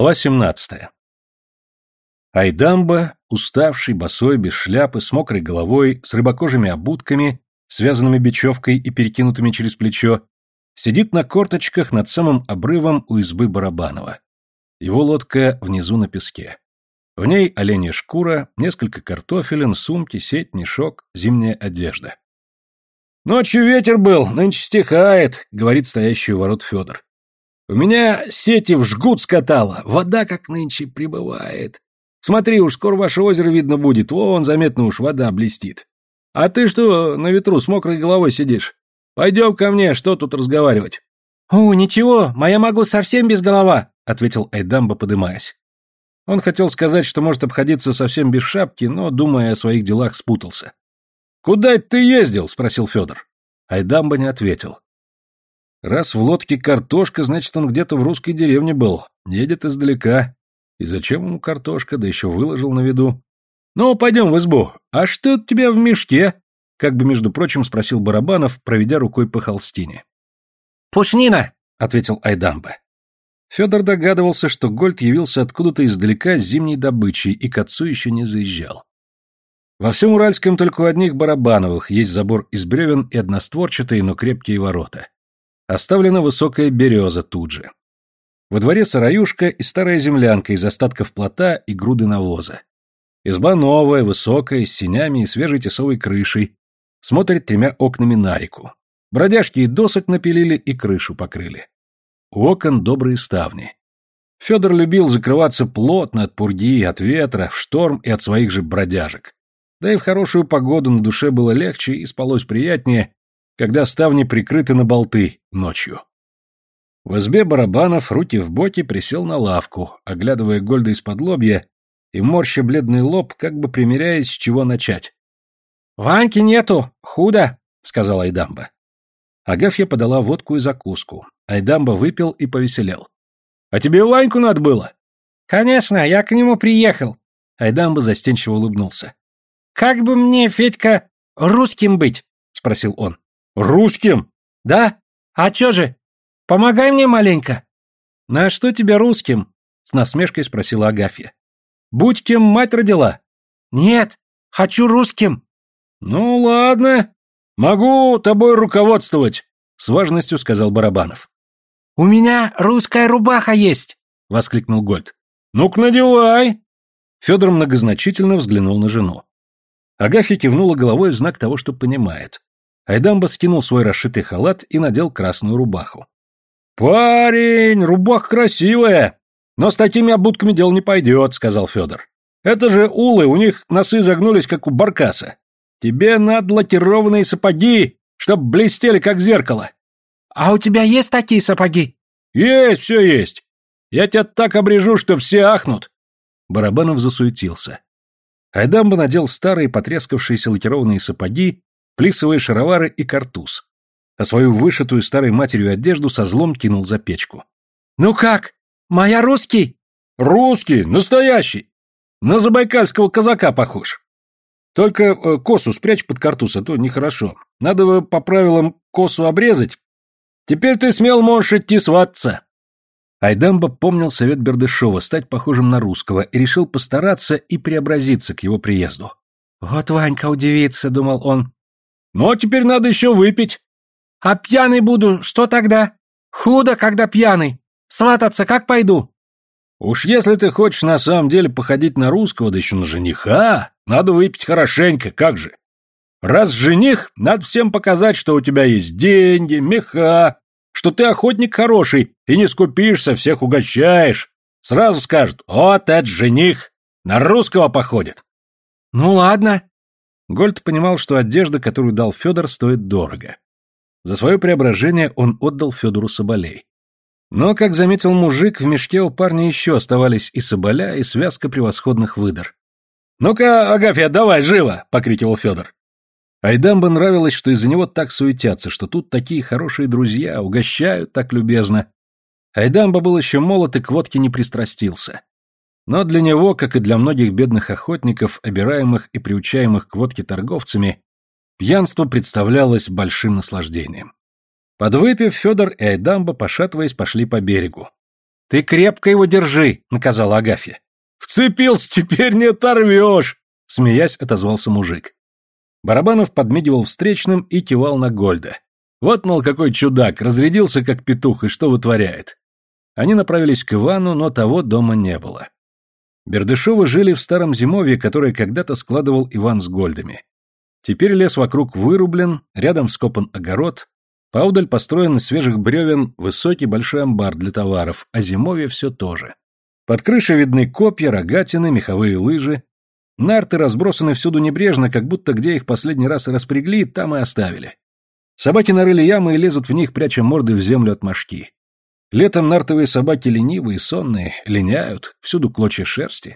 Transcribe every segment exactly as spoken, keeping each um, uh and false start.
Глава семнадцатая. Айдамба, уставший, босой, без шляпы, с мокрой головой, с рыбокожими обутками, связанными бечевкой и перекинутыми через плечо, сидит на корточках над самым обрывом у избы Барабанова. Его лодка внизу на песке. В ней оленья шкура, несколько картофелин, сумки, сеть, мешок, зимняя одежда. «Ночью ветер был, нынче стихает», — говорит стоящий у ворот Федор. «У меня сети в жгут скатало, вода как нынче прибывает. Смотри, уж скоро ваше озеро видно будет, вон, заметно уж вода блестит. А ты что на ветру с мокрой головой сидишь? Пойдем ко мне, что тут разговаривать?» «О, ничего, моя могу совсем без голова», — ответил Айдамба, подымаясь. Он хотел сказать, что может обходиться совсем без шапки, но, думая о своих делах, спутался. «Куда это ты ездил?» — спросил Федор. Айдамба не ответил. Раз в лодке картошка, значит, он где-то в русской деревне был, едет издалека. И зачем ему картошка, да еще выложил на виду? «Ну, пойдем в избу. А что у тебя в мешке?» Как бы, между прочим, спросил Барабанов, проведя рукой по холстине. «Пушнина!» — ответил Айдамба. Федор догадывался, что Гольд явился откуда-то издалека с зимней добычей и к отцу еще не заезжал. Во всем Уральском только у одних Барабановых есть забор из бревен и одностворчатые, но крепкие ворота. Оставлена высокая береза тут же. Во дворе сараюшка и старая землянка из остатков плота и груды навоза. Изба новая, высокая, с сенями и свежей тесовой крышей, смотрит тремя окнами на реку. Бродяжки и досок напилили и крышу покрыли. У окон добрые ставни. Федор любил закрываться плотно от пурги, от ветра, в шторм и от своих же бродяжек. Да и в хорошую погоду на душе было легче и спалось приятнее, когда ставни прикрыты на болты ночью. В избе Барабанов, руки в боки, присел на лавку, оглядывая Гольда из-под лобья и морща бледный лоб, как бы примиряясь, с чего начать. «Ваньки нету, худо», — сказал Айдамба. Агафья подала водку и закуску. Айдамба выпил и повеселел. «А тебе Ваньку надо было?» «Конечно, я к нему приехал». Айдамба застенчиво улыбнулся. «Как бы мне, Федька, русским быть?» — спросил он. «Русским?» «Да? А чё же? Помогай мне маленько». «На что тебя русским?» — с насмешкой спросила Агафья. «Будь кем мать родила». «Нет, хочу русским». «Ну, ладно. Могу тобой руководствовать», — с важностью сказал Барабанов. «У меня русская рубаха есть», — воскликнул Гольд. «Ну-ка, надевай». Федор многозначительно взглянул на жену. Агафья кивнула головой в знак того, что понимает. Айдамба скинул свой расшитый халат и надел красную рубаху. «Парень, рубаха красивая, но с такими обутками дело не пойдет», — сказал Федор. «Это же улы, у них носы загнулись, как у баркаса. Тебе надо лакированные сапоги, чтоб блестели, как зеркало». «А у тебя есть такие сапоги?» «Есть, все есть. Я тебя так обрежу, что все ахнут». Барабанов засуетился. Айдамба надел старые потрескавшиеся лакированные сапоги, плисовые шаровары и картуз, а свою вышитую старой матерью одежду со злом кинул за печку. «Ну как? Моя русский?» «Русский, настоящий. На забайкальского казака похож. Только э, косу спрячь под картуз, а то нехорошо. Надо по правилам косу обрезать. Теперь ты смело можешь идти свататься». Айдамба помнил совет Бердышева стать похожим на русского и решил постараться и преобразиться к его приезду. «Вот Ванька удивится», — думал он. «Ну, а теперь надо еще выпить». «А пьяный буду, что тогда? Худо, когда пьяный. Свататься как пойду?» «Уж если ты хочешь на самом деле походить на русского, да еще на жениха, надо выпить хорошенько, как же. Раз жених, надо всем показать, что у тебя есть деньги, меха, что ты охотник хороший и не скупишься, всех угощаешь. Сразу скажут: вот это жених, на русского походит». «Ну ладно». Гольд понимал, что одежда, которую дал Федор, стоит дорого. За свое преображение он отдал Федору соболей. Но, как заметил мужик, в мешке у парня еще оставались и соболя, и связка превосходных выдр. «Ну-ка, Агафья, давай, живо!» — покрикивал Федор. Айдамбе нравилось, что из-за него так суетятся, что тут такие хорошие друзья, угощают так любезно. Айдамба был еще молод и к водке не пристрастился. Но для него, как и для многих бедных охотников, обираемых и приучаемых к водке торговцами, пьянство представлялось большим наслаждением. Подвыпив, Федор и Айдамба, пошатываясь, пошли по берегу. Ты крепко его держи, наказала Агафья. Вцепился, теперь не оторвешь, смеясь, отозвался мужик. Барабанов подмигивал встречным и кивал на Гольда. Вот, мол, какой чудак, разрядился как петух и что вытворяет. Они направились к Ивану, но того дома не было. Бердышевы жили в старом зимовье, которое когда-то складывал Иван с Гольдами. Теперь лес вокруг вырублен, рядом вскопан огород, поодаль построен из свежих бревен высокий большой амбар для товаров, а зимовье все то же. Под крышей видны копья, рогатины, меховые лыжи. Нарты разбросаны всюду небрежно, как будто где их последний раз распрягли, там и оставили. Собаки нарыли ямы и лезут в них, пряча морды в землю от мошки. Летом нартовые собаки ленивые, сонные, линяют, всюду клочья шерсти.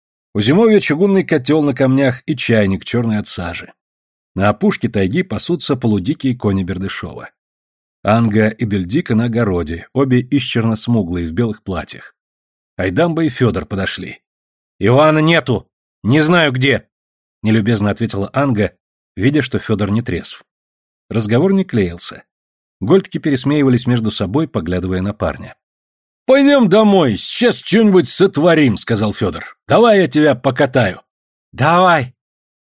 У зимовья чугунный котел на камнях и чайник, черный от сажи. На опушке тайги пасутся полудикие кони Бердышева. Анга и Дельдика на огороде, обе исчерно-смуглые, в белых платьях. Айдамба и Федор подошли. «Ивана нету! Не знаю где!» — нелюбезно ответила Анга, видя, что Федор не трезв. Разговор не клеился. Гольдки пересмеивались между собой, поглядывая на парня. «Пойдем домой, сейчас что-нибудь сотворим», — сказал Федор. «Давай я тебя покатаю». «Давай».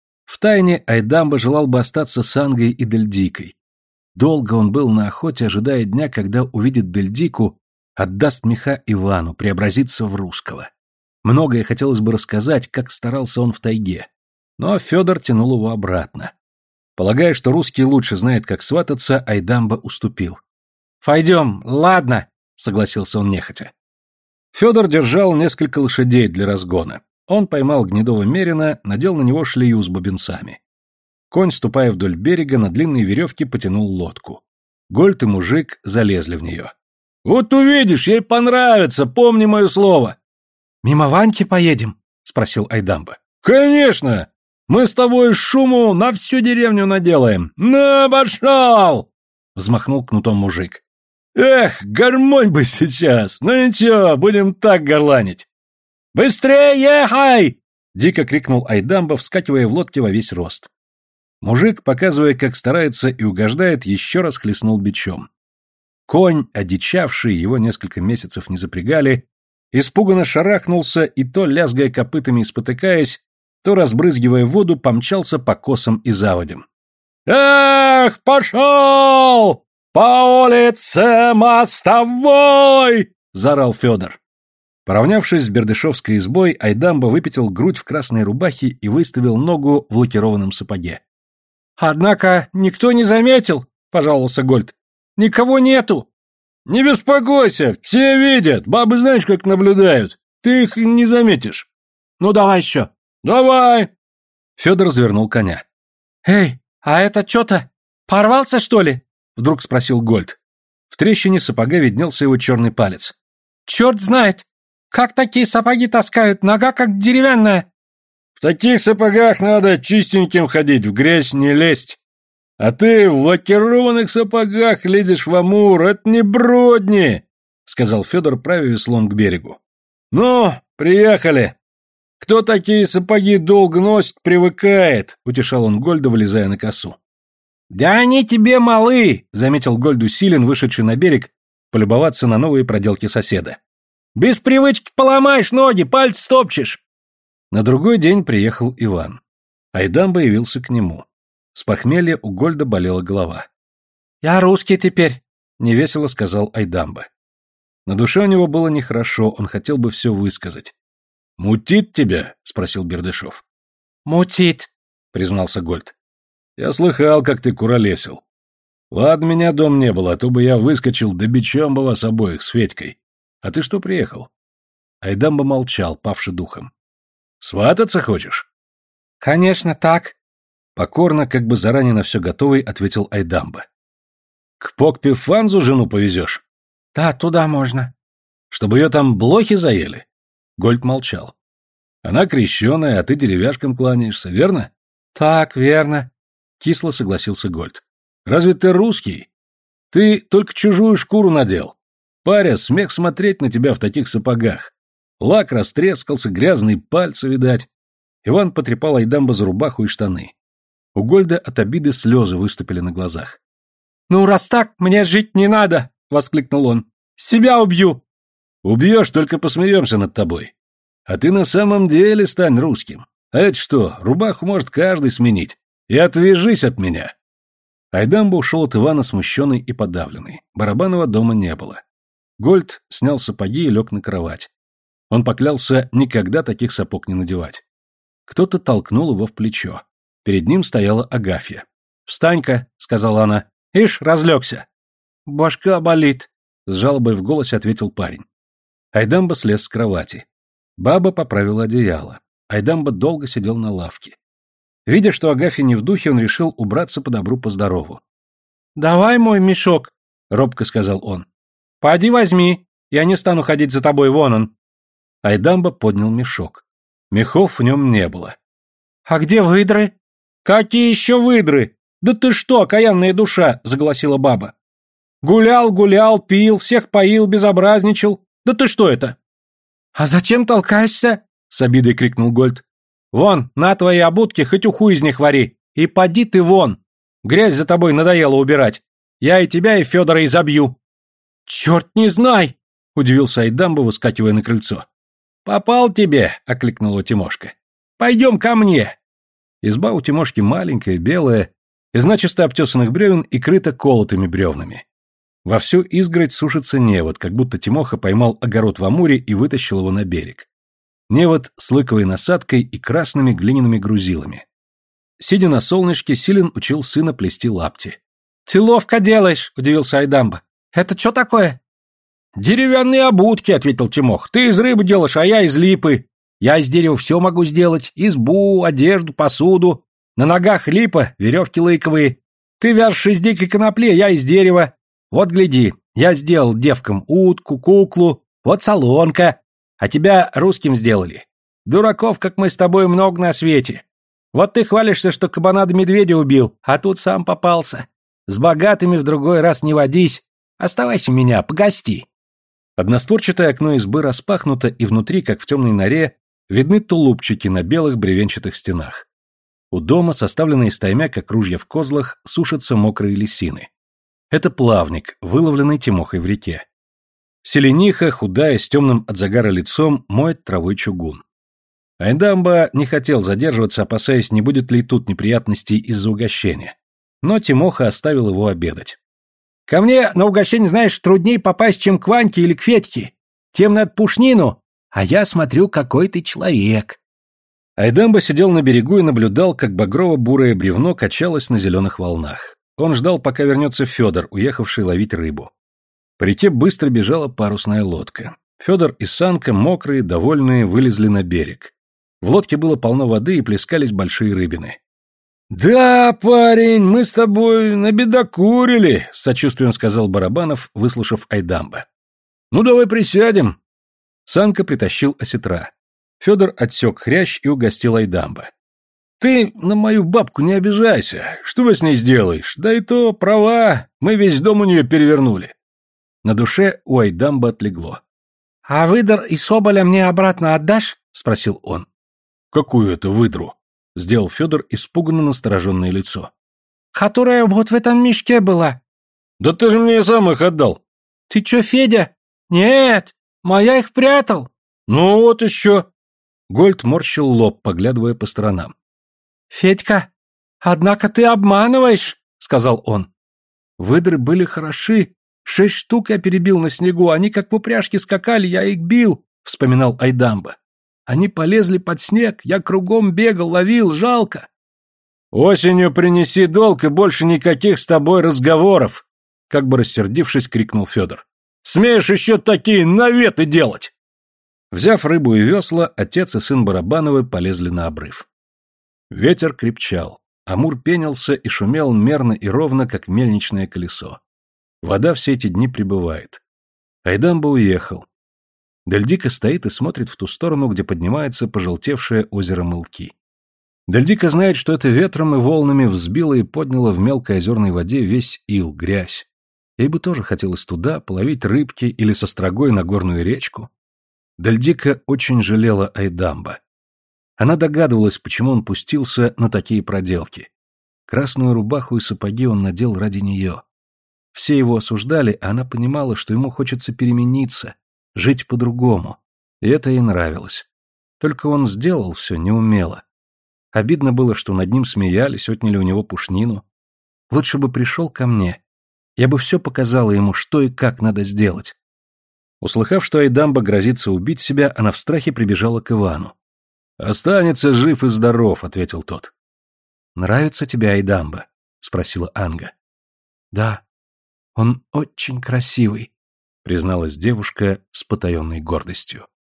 Втайне Айдамба желал бы остаться с Ангой и Дельдикой. Долго он был на охоте, ожидая дня, когда увидит Дельдику, отдаст меха Ивану, преобразится в русского. Многое хотелось бы рассказать, как старался он в тайге. Но Федор тянул его обратно. Полагая, что русский лучше знает, как свататься, Айдамба уступил. «Пойдем, ладно», — согласился он нехотя. Федор держал несколько лошадей для разгона. Он поймал гнедого мерина, надел на него шлею с бубенцами. Конь, ступая вдоль берега, на длинной веревке потянул лодку. Гольд и мужик залезли в нее. «Вот увидишь, ей понравится, помни мое слово». «Мимо Ваньки поедем?» — спросил Айдамба. «Конечно! Мы с тобой шуму на всю деревню наделаем. На, пошел!» — взмахнул кнутом мужик. «Эх, гармонь бы сейчас! Ну ничего, будем так горланить!» «Быстрее ехай!» — дико крикнул Айдамба, вскакивая в лодке во весь рост. Мужик, показывая, как старается и угождает, еще раз хлестнул бичом. Конь, одичавший, его несколько месяцев не запрягали, испуганно шарахнулся и то, лязгая копытами и спотыкаясь, то, разбрызгивая воду, помчался по косам и заводям. «Эх, пошел! По улице мостовой!» — заорал Федор. Поравнявшись с бердышевской избой, Айдамба выпятил грудь в красной рубахе и выставил ногу в лакированном сапоге. «Однако никто не заметил», — пожаловался Гольд. «Никого нету». «Не беспокойся, все видят, бабы знаешь, как наблюдают. Ты их не заметишь». «Ну, давай еще». «Давай!» Федор завернул коня. «Эй, а это что-то? Порвался, что ли?» Вдруг спросил Гольд. В трещине сапога виднелся его черный палец. «Черт знает! Как такие сапоги таскают? Нога как деревянная!» «В таких сапогах надо чистеньким ходить, в грязь не лезть. А ты в лакированных сапогах лезешь в Амур, это не бродни!» — сказал Федор, правя веслом к берегу. «Ну, приехали!» «Кто такие сапоги долго носит, привыкает», — утешал он Гольда, вылезая на косу. «Да они тебе малы», — заметил Гольд Силин, вышедший на берег, полюбоваться на новые проделки соседа. «Без привычки поломаешь ноги, пальцы стопчешь». На другой день приехал Иван. Айдамба явился к нему. С похмелья у Гольда болела голова. «Я русский теперь», — невесело сказал Айдамба. На душе у него было нехорошо, он хотел бы все высказать. «Мутит тебя?» — спросил Бердышев. «Мутит», — признался Гольд. «Я слыхал, как ты куролесил. Ладно, меня дом не было, а то бы я выскочил, да бичом бы вас обоих с Федькой. А ты что приехал?» Айдамба молчал, павший духом. «Свататься хочешь?» «Конечно, так». Покорно, как бы заранее на все готовый, ответил Айдамба. «К Покпе-Фанзу жену повезешь?» «Да, туда можно». «Чтобы ее там блохи заели?» Гольд молчал. «Она крещеная, а ты деревяшкам кланяешься, верно?» «Так, верно», — кисло согласился Гольд. «Разве ты русский? Ты только чужую шкуру надел. Паря, смех смотреть на тебя в таких сапогах. Лак растрескался, грязные пальцы, видать». Иван потрепал Айдамба за рубаху и штаны. У Гольда от обиды слезы выступили на глазах. «Ну, раз так, мне жить не надо!» — воскликнул он. «Себя убью!» Убьешь, только посмеемся над тобой. А ты на самом деле стань русским. А это что, рубаху может каждый сменить. И отвяжись от меня. Айдамба ушел от Ивана смущенный и подавленный. Барабанова дома не было. Гольд снял сапоги и лег на кровать. Он поклялся никогда таких сапог не надевать. Кто-то толкнул его в плечо. Перед ним стояла Агафья. «Встань-ка», — сказала она. «Ишь, разлегся». «Башка болит», — с жалобой в голосе ответил парень. Айдамба слез с кровати. Баба поправила одеяло. Айдамба долго сидел на лавке. Видя, что Агафья не в духе, он решил убраться по добру, по здорову. «Давай мой мешок», — робко сказал он. «Поди возьми, я не стану ходить за тобой, вон он». Айдамба поднял мешок. Мехов в нем не было. «А где выдры?» «Какие еще выдры? Да ты что, окаянная душа!» — заголосила баба. «Гулял, гулял, пил, всех поил, безобразничал. Да ты что это?» «А зачем толкаешься?» — с обидой крикнул Гольд. «Вон, на твои обутки хоть уху из них вари, и поди ты вон. Грязь за тобой надоело убирать. Я и тебя, и Федора изобью». «Черт не знай!» — удивился Айдамба, выскакивая на крыльцо. «Попал тебе!» — окликнула Тимошка. «Пойдем ко мне!» Изба у Тимошки маленькая, белая, из начисто обтесанных бревен и крыта колотыми бревнами. Во всю изгородь сушится невод, как будто Тимоха поймал огород в Амуре и вытащил его на берег. Невод с лыковой насадкой и красными глиняными грузилами. Сидя на солнышке, Силин учил сына плести лапти. «Ты ловко делаешь!» — удивился Айдамба. «Это что такое?» «Деревянные обутки», — ответил Тимох. «Ты из рыбы делаешь, а я из липы. Я из дерева все могу сделать. Избу, одежду, посуду. На ногах липа, веревки лыковые. Ты вяжешь из дикой конопли, я из дерева. Вот гляди, я сделал девкам утку, куклу, вот солонка. А тебя русским сделали. Дураков, как мы с тобой, много на свете. Вот ты хвалишься, что кабана да медведя убил, а тут сам попался. С богатыми в другой раз не водись. Оставайся у меня, погости». Одностворчатое окно избы распахнуто, и внутри, как в темной норе, видны тулупчики на белых бревенчатых стенах. У дома, составленные стаймя, как ружья в козлах, сушатся мокрые лисины. Это плавник, выловленный Тимохой в реке. Селениха, худая, с темным от загара лицом, моет травой чугун. Айдамба не хотел задерживаться, опасаясь, не будет ли тут неприятностей из-за угощения. Но Тимоха оставил его обедать. «Ко мне на угощение, знаешь, трудней попасть, чем к Ваньке или к Федьке. Тем над пушнину, а я смотрю, какой ты человек». Айдамба сидел на берегу и наблюдал, как багрово-бурое бревно качалось на зеленых волнах. Он ждал, пока вернется Федор, уехавший ловить рыбу. По реке быстро бежала парусная лодка. Федор и Санка, мокрые, довольные, вылезли на берег. В лодке было полно воды и плескались большие рыбины. «Да, парень, мы с тобой набедокурили», — с сочувствием сказал Барабанов, выслушав Айдамба. «Ну, давай присядем». Санка притащил осетра. Федор отсек хрящ и угостил Айдамба. «Ты на мою бабку не обижайся. Что вы с ней сделаешь? Да и то права, мы весь дом у нее перевернули». На душе у Айдамба отлегло. «А выдр и соболя мне обратно отдашь?» — спросил он. «Какую это выдру?» — сделал Федор испуганно настороженное лицо. «Которая вот в этом мешке была». «Да ты же мне сам их отдал». «Ты че, Федя?» «Нет, моя их прятал». «Ну вот еще». Гольд морщил лоб, поглядывая по сторонам. «Федька, однако ты обманываешь», — сказал он. «Выдры были хороши. Шесть штук я перебил на снегу, они как в упряжке скакали, я их бил», — вспоминал Айдамба. «Они полезли под снег, я кругом бегал, ловил, жалко». «Осенью принеси долг и больше никаких с тобой разговоров», — как бы рассердившись, крикнул Федор. «Смеешь еще такие наветы делать?» Взяв рыбу и весла, отец и сын Барабановы полезли на обрыв. Ветер крепчал, Амур пенился и шумел мерно и ровно, как мельничное колесо. Вода все эти дни прибывает. Айдамба уехал. Дельдика стоит и смотрит в ту сторону, где поднимается пожелтевшее озеро Мылки. Дельдика знает, что это ветром и волнами взбило и подняло в мелкой озерной воде весь ил, грязь. Ей бы тоже хотелось туда половить рыбки или со строгой на горную речку. Дельдика очень жалела Айдамба. Она догадывалась, почему он пустился на такие проделки. Красную рубаху и сапоги он надел ради нее. Все его осуждали, а она понимала, что ему хочется перемениться, жить по-другому. И это ей нравилось. Только он сделал все неумело. Обидно было, что над ним смеялись, отняли у него пушнину. Лучше бы пришел ко мне. Я бы все показала ему, что и как надо сделать. Услыхав, что Айдамба грозится убить себя, она в страхе прибежала к Ивану. «Останется жив и здоров», — ответил тот. «Нравится тебе Айдамба?» — спросила Анга. «Да, он очень красивый», — призналась девушка с потаенной гордостью.